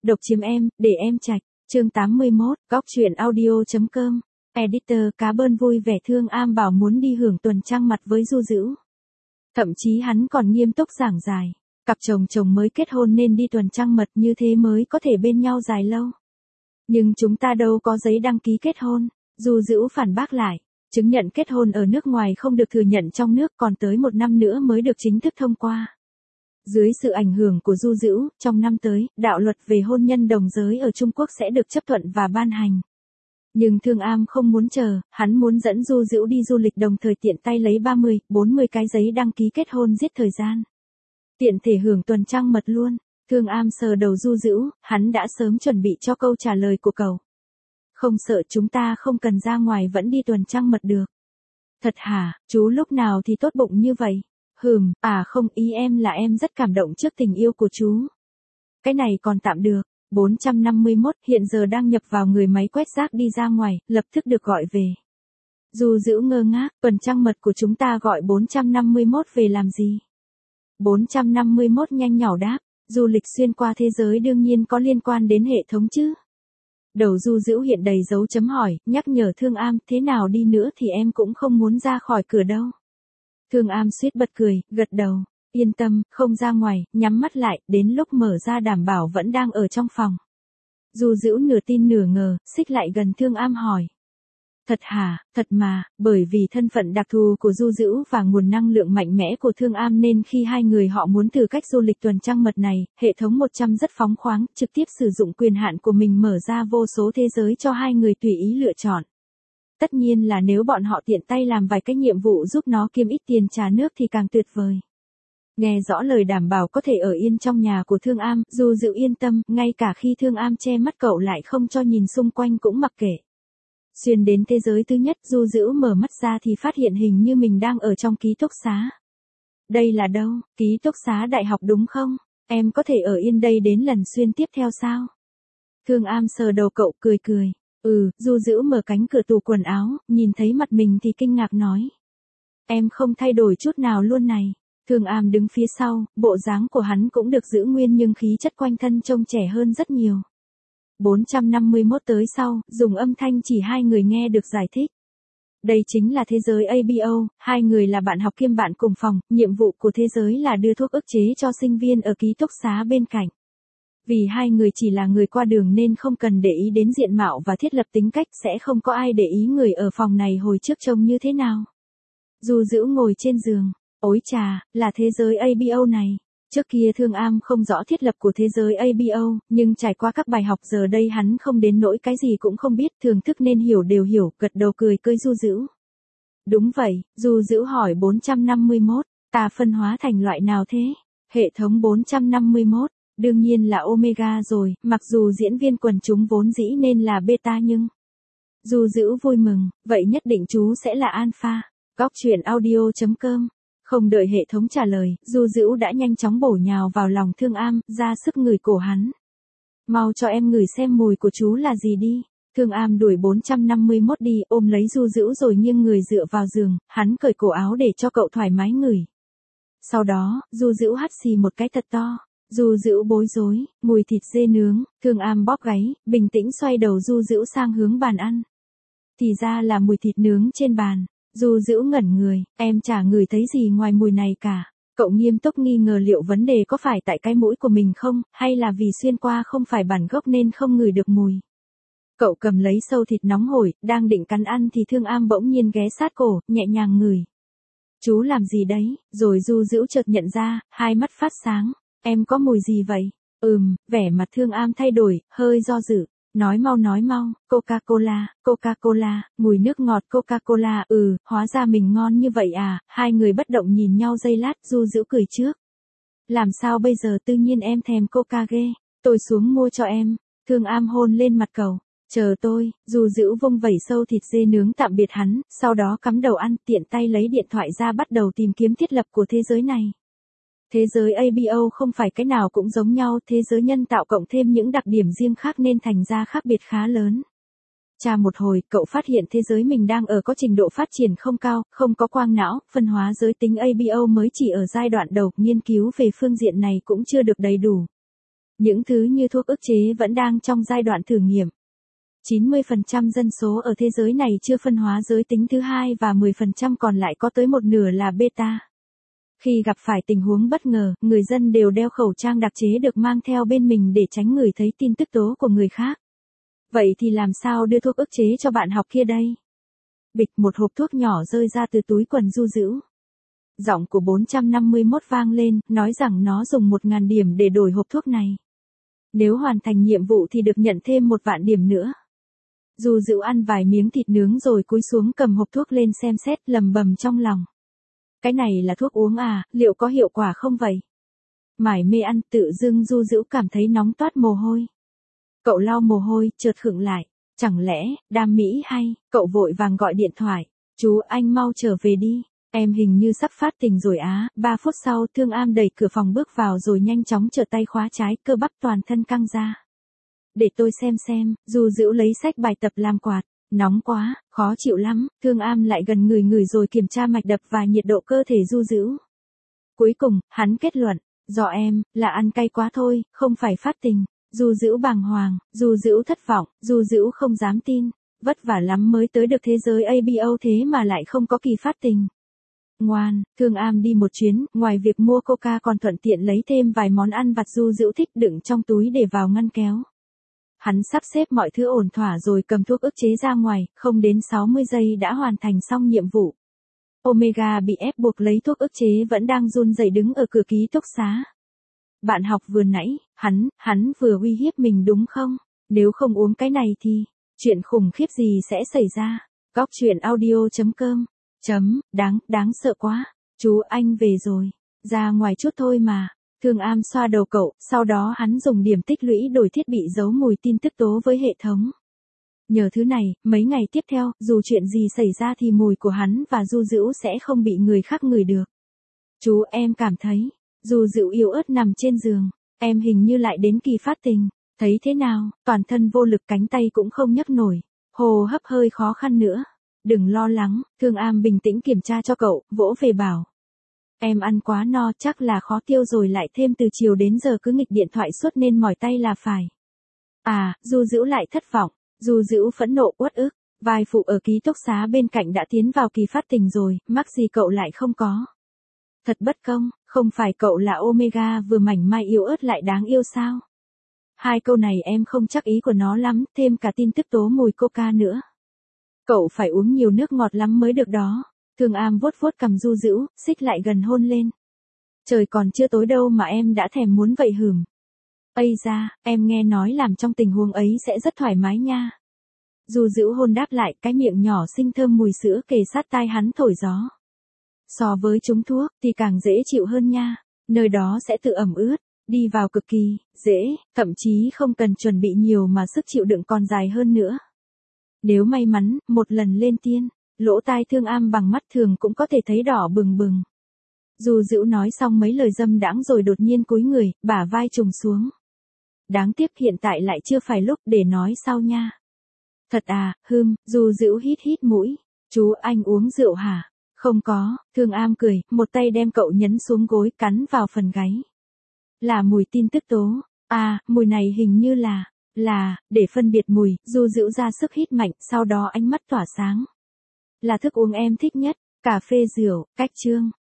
độc chiếm em, để em trạch. Chương 81, góc truyện audio.com. Editor cá bơn vui vẻ Thương Am bảo muốn đi hưởng tuần trăng mật với Du Dữ. Thậm chí hắn còn nghiêm túc giảng giải. Cặp chồng mới kết hôn nên đi tuần trăng mật như thế mới có thể bên nhau dài lâu. Nhưng chúng ta đâu có giấy đăng ký kết hôn. Du Dữ phản bác lại. Chứng nhận kết hôn ở nước ngoài không được thừa nhận trong nước, còn tới 1 năm nữa mới được chính thức thông qua. Dưới sự ảnh hưởng của Du Dữ, trong năm tới, đạo luật về hôn nhân đồng giới ở Trung Quốc sẽ được chấp thuận và ban hành. Nhưng Thương Am không muốn chờ, hắn muốn dẫn Du Dữ đi du lịch đồng thời tiện tay lấy 30, 40 cái giấy đăng ký kết hôn giết thời gian. Tiện thể hưởng tuần trăng mật luôn. Thương Am sờ đầu Du Dữ, hắn đã sớm chuẩn bị cho câu trả lời của cậu. Không sợ chúng ta không cần ra ngoài vẫn đi tuần trăng mật được. Thật hả, chú lúc nào thì tốt bụng như vậy? Không, ý em là em rất cảm động trước tình yêu của chú. Cái này còn tạm được. 451 hiện giờ đang nhập vào người máy quét rác đi ra ngoài, lập tức được gọi về. Du Dữ ngơ ngác, tuần trăng mật của chúng ta gọi 451 về làm gì? 451 nhanh nhỏ đáp, du lịch xuyên qua thế giới đương nhiên có liên quan đến hệ thống chứ. Đầu Du Dữ hiện đầy dấu chấm hỏi, nhắc nhở Thương Am, thế nào đi nữa thì em cũng không muốn ra khỏi cửa đâu. Thương Am suýt bật cười, gật đầu, yên tâm, không ra ngoài, nhắm mắt lại, đến lúc mở ra đảm bảo vẫn đang ở trong phòng. Du Dữ nửa tin nửa ngờ, xích lại gần Thương Am hỏi. Thật hả, thật mà, bởi vì thân phận đặc thù của Du Dữ và nguồn năng lượng mạnh mẽ của Thương Am nên khi hai người họ muốn thử cách du lịch tuần trăng mật này, hệ thống 100 rất phóng khoáng, trực tiếp sử dụng quyền hạn của mình mở ra vô số thế giới cho hai người tùy ý lựa chọn. Tất nhiên là nếu bọn họ tiện tay làm vài cái nhiệm vụ giúp nó kiếm ít tiền trả nước thì càng tuyệt vời. Nghe rõ lời đảm bảo có thể ở yên trong nhà của Thương Am, Du Dữ yên tâm, ngay cả khi Thương Am che mắt cậu lại không cho nhìn xung quanh cũng mặc kệ. Xuyên đến thế giới thứ nhất, Du Dữ mở mắt ra thì phát hiện hình như mình đang ở trong ký túc xá. Đây là đâu? Ký túc xá đại học đúng không? Em có thể ở yên đây đến lần xuyên tiếp theo sao? Thương Am sờ đầu cậu cười cười. Du Dữ mở cánh cửa tủ quần áo, nhìn thấy mặt mình thì kinh ngạc nói. Em không thay đổi chút nào luôn này. Thương Am đứng phía sau, bộ dáng của hắn cũng được giữ nguyên nhưng khí chất quanh thân trông trẻ hơn rất nhiều. 451 tới sau, dùng âm thanh chỉ hai người nghe được giải thích. Đây chính là thế giới ABO, hai người là bạn học kiêm bạn cùng phòng, nhiệm vụ của thế giới là đưa thuốc ức chế cho sinh viên ở ký túc xá bên cạnh. Vì hai người chỉ là người qua đường nên không cần để ý đến diện mạo và thiết lập tính cách, sẽ không có ai để ý người ở phòng này hồi trước trông như thế nào. Du Dữ ngồi trên giường, ối chà, là thế giới ABO này. Trước kia Thương Am không rõ thiết lập của thế giới ABO, nhưng trải qua các bài học giờ đây hắn không đến nỗi cái gì cũng không biết, thưởng thức nên hiểu đều hiểu, gật đầu cười Du Dữ. Đúng vậy, Du Dữ hỏi 451, ta phân hóa thành loại nào thế? Hệ thống 451, đương nhiên là Omega rồi, mặc dù diễn viên quần chúng vốn dĩ nên là Beta nhưng... Du Dữ vui mừng, vậy nhất định chú sẽ là Alpha. Góc truyện audio.com. Không đợi hệ thống trả lời, Du Dữ đã nhanh chóng bổ nhào vào lòng Thương Am, ra sức ngửi cổ hắn. Mau cho em ngửi xem mùi của chú là gì đi. Thương Am đuổi 451 đi, ôm lấy Du Dữ rồi nghiêng người dựa vào giường, hắn cởi cổ áo để cho cậu thoải mái ngửi. Sau đó, Du Dữ hắt xì một cái thật to. Du Dữ bối rối, mùi thịt dê nướng, Thương Am bóp gáy, bình tĩnh xoay đầu Du Dữ sang hướng bàn ăn. Thì ra là mùi thịt nướng trên bàn. Du Dữ ngẩn người, em chả ngửi thấy gì ngoài mùi này cả. Cậu nghiêm túc nghi ngờ liệu vấn đề có phải tại cái mũi của mình không, hay là vì xuyên qua không phải bản gốc nên không ngửi được mùi. Cậu cầm lấy sâu thịt nóng hổi, đang định cắn ăn thì Thương Am bỗng nhiên ghé sát cổ, nhẹ nhàng ngửi. Chú làm gì đấy? Rồi Du Dữ chợt nhận ra, hai mắt phát sáng. Em có mùi gì vậy? Vẻ mặt Thương Am thay đổi, hơi do dự. Nói mau, Coca-Cola, Coca-Cola, mùi nước ngọt Coca-Cola, hóa ra mình ngon như vậy à, hai người bất động nhìn nhau giây lát, Du Dữ cười trước. Làm sao bây giờ tự nhiên em thèm Coca ghê, tôi xuống mua cho em, Thương Am hôn lên mặt cậu, chờ tôi, Du Dữ vung vẩy sâu thịt dê nướng tạm biệt hắn, sau đó cắm đầu ăn, tiện tay lấy điện thoại ra bắt đầu tìm kiếm thiết lập của thế giới này. Thế giới ABO không phải cái nào cũng giống nhau, thế giới nhân tạo cộng thêm những đặc điểm riêng khác nên thành ra khác biệt khá lớn. Tra một hồi, cậu phát hiện thế giới mình đang ở có trình độ phát triển không cao, không có quang não, phân hóa giới tính ABO mới chỉ ở giai đoạn đầu, nghiên cứu về phương diện này cũng chưa được đầy đủ. Những thứ như thuốc ức chế vẫn đang trong giai đoạn thử nghiệm. 90% dân số ở thế giới này chưa phân hóa giới tính thứ hai và 10% còn lại có tới một nửa là beta. Khi gặp phải tình huống bất ngờ, người dân đều đeo khẩu trang đặc chế được mang theo bên mình để tránh ngửi thấy tin tức tố của người khác. Vậy thì làm sao đưa thuốc ức chế cho bạn học kia đây? Bịch, một hộp thuốc nhỏ rơi ra từ túi quần Du Dữu. Giọng của 451 vang lên, nói rằng nó dùng 1.000 điểm để đổi hộp thuốc này. Nếu hoàn thành nhiệm vụ thì được nhận thêm 1.000.000 điểm nữa. Du Dữu ăn vài miếng thịt nướng rồi cúi xuống cầm hộp thuốc lên xem xét, lầm bầm trong lòng. Cái này là thuốc uống à, liệu có hiệu quả không vậy? Mải mê ăn, tự dưng Du Dữu cảm thấy nóng toát mồ hôi. Cậu lau mồ hôi, chợt khựng lại. Chẳng lẽ, đam mỹ hay, cậu vội vàng gọi điện thoại. Chú anh mau trở về đi. Em hình như sắp phát tình rồi á. 3 phút sau, Thương Am đẩy cửa phòng bước vào rồi nhanh chóng trở tay khóa trái, cơ bắp toàn thân căng ra. Để tôi xem, Du Dữu lấy sách bài tập làm quạt. Nóng quá, khó chịu lắm. Thương Am lại gần người rồi kiểm tra mạch đập và nhiệt độ cơ thể Du Dữu. Cuối cùng, hắn kết luận, do em, là ăn cay quá thôi, không phải phát tình. Du Dữu bàng hoàng, Du Dữu thất vọng, Du Dữu không dám tin. Vất vả lắm mới tới được thế giới ABO thế mà lại không có kỳ phát tình. Ngoan, Thương Am đi một chuyến, ngoài việc mua coca còn thuận tiện lấy thêm vài món ăn vặt Du Dữu thích đựng trong túi để vào ngăn kéo. Hắn sắp xếp mọi thứ ổn thỏa rồi cầm thuốc ức chế ra ngoài, không đến 60 giây đã hoàn thành xong nhiệm vụ. Omega bị ép buộc lấy thuốc ức chế vẫn đang run rẩy đứng ở cửa ký túc xá. Bạn học vừa nãy, hắn vừa uy hiếp mình đúng không? Nếu không uống cái này thì, chuyện khủng khiếp gì sẽ xảy ra? Góc truyện audio.com. Đáng sợ quá. Chú anh về rồi. Ra ngoài chút thôi mà. Thương Am xoa đầu cậu, sau đó hắn dùng điểm tích lũy đổi thiết bị giấu mùi tin tức tố với hệ thống. Nhờ thứ này, mấy ngày tiếp theo, dù chuyện gì xảy ra thì mùi của hắn và Du Dữu sẽ không bị người khác ngửi được. Chú em cảm thấy, Du Dữu yếu ớt nằm trên giường, em hình như lại đến kỳ phát tình, thấy thế nào, toàn thân vô lực cánh tay cũng không nhấc nổi, hô hấp hơi khó khăn nữa. Đừng lo lắng, Thương Am bình tĩnh kiểm tra cho cậu, vỗ về bảo. Em ăn quá no chắc là khó tiêu rồi lại thêm từ chiều đến giờ cứ nghịch điện thoại suốt nên mỏi tay là phải. À, Du Dữu lại thất vọng, Du Dữu phẫn nộ uất ức, vai phụ ở ký túc xá bên cạnh đã tiến vào kỳ phát tình rồi, mắc gì cậu lại không có. Thật bất công, không phải cậu là Omega vừa mảnh mai yếu ớt lại đáng yêu sao? Hai câu này em không chắc ý của nó lắm, thêm cả tin tức tố mùi coca nữa. Cậu phải uống nhiều nước ngọt lắm mới được đó. Thương Am vuốt vuốt cằm Du Dữu, xích lại gần hôn lên. Trời còn chưa tối đâu mà em đã thèm muốn vậy hửm. Ây da, em nghe nói làm trong tình huống ấy sẽ rất thoải mái nha. Du Dữu hôn đáp lại, cái miệng nhỏ xinh thơm mùi sữa kề sát tai hắn thổi gió. So với trúng thuốc thì càng dễ chịu hơn nha. Nơi đó sẽ tự ẩm ướt, đi vào cực kỳ dễ, thậm chí không cần chuẩn bị nhiều mà sức chịu đựng còn dài hơn nữa. Nếu may mắn, một lần lên tiên, lỗ tai Thương Am bằng mắt thường cũng có thể thấy đỏ bừng bừng. Du Dữu nói xong mấy lời dâm đãng rồi đột nhiên cúi người, bả vai trùng xuống. Đáng tiếc hiện tại lại chưa phải lúc để nói sau nha. Thật à, Du Dữu hít hít mũi. Chú anh uống rượu hả? Không có, Thương Am cười, một tay đem cậu nhấn xuống gối cắn vào phần gáy. Là mùi tin tức tố. À, mùi này hình như là, để phân biệt mùi, Du Dữu ra sức hít mạnh, sau đó ánh mắt tỏa sáng. Là thức uống em thích nhất, cà phê rượu, cách chương.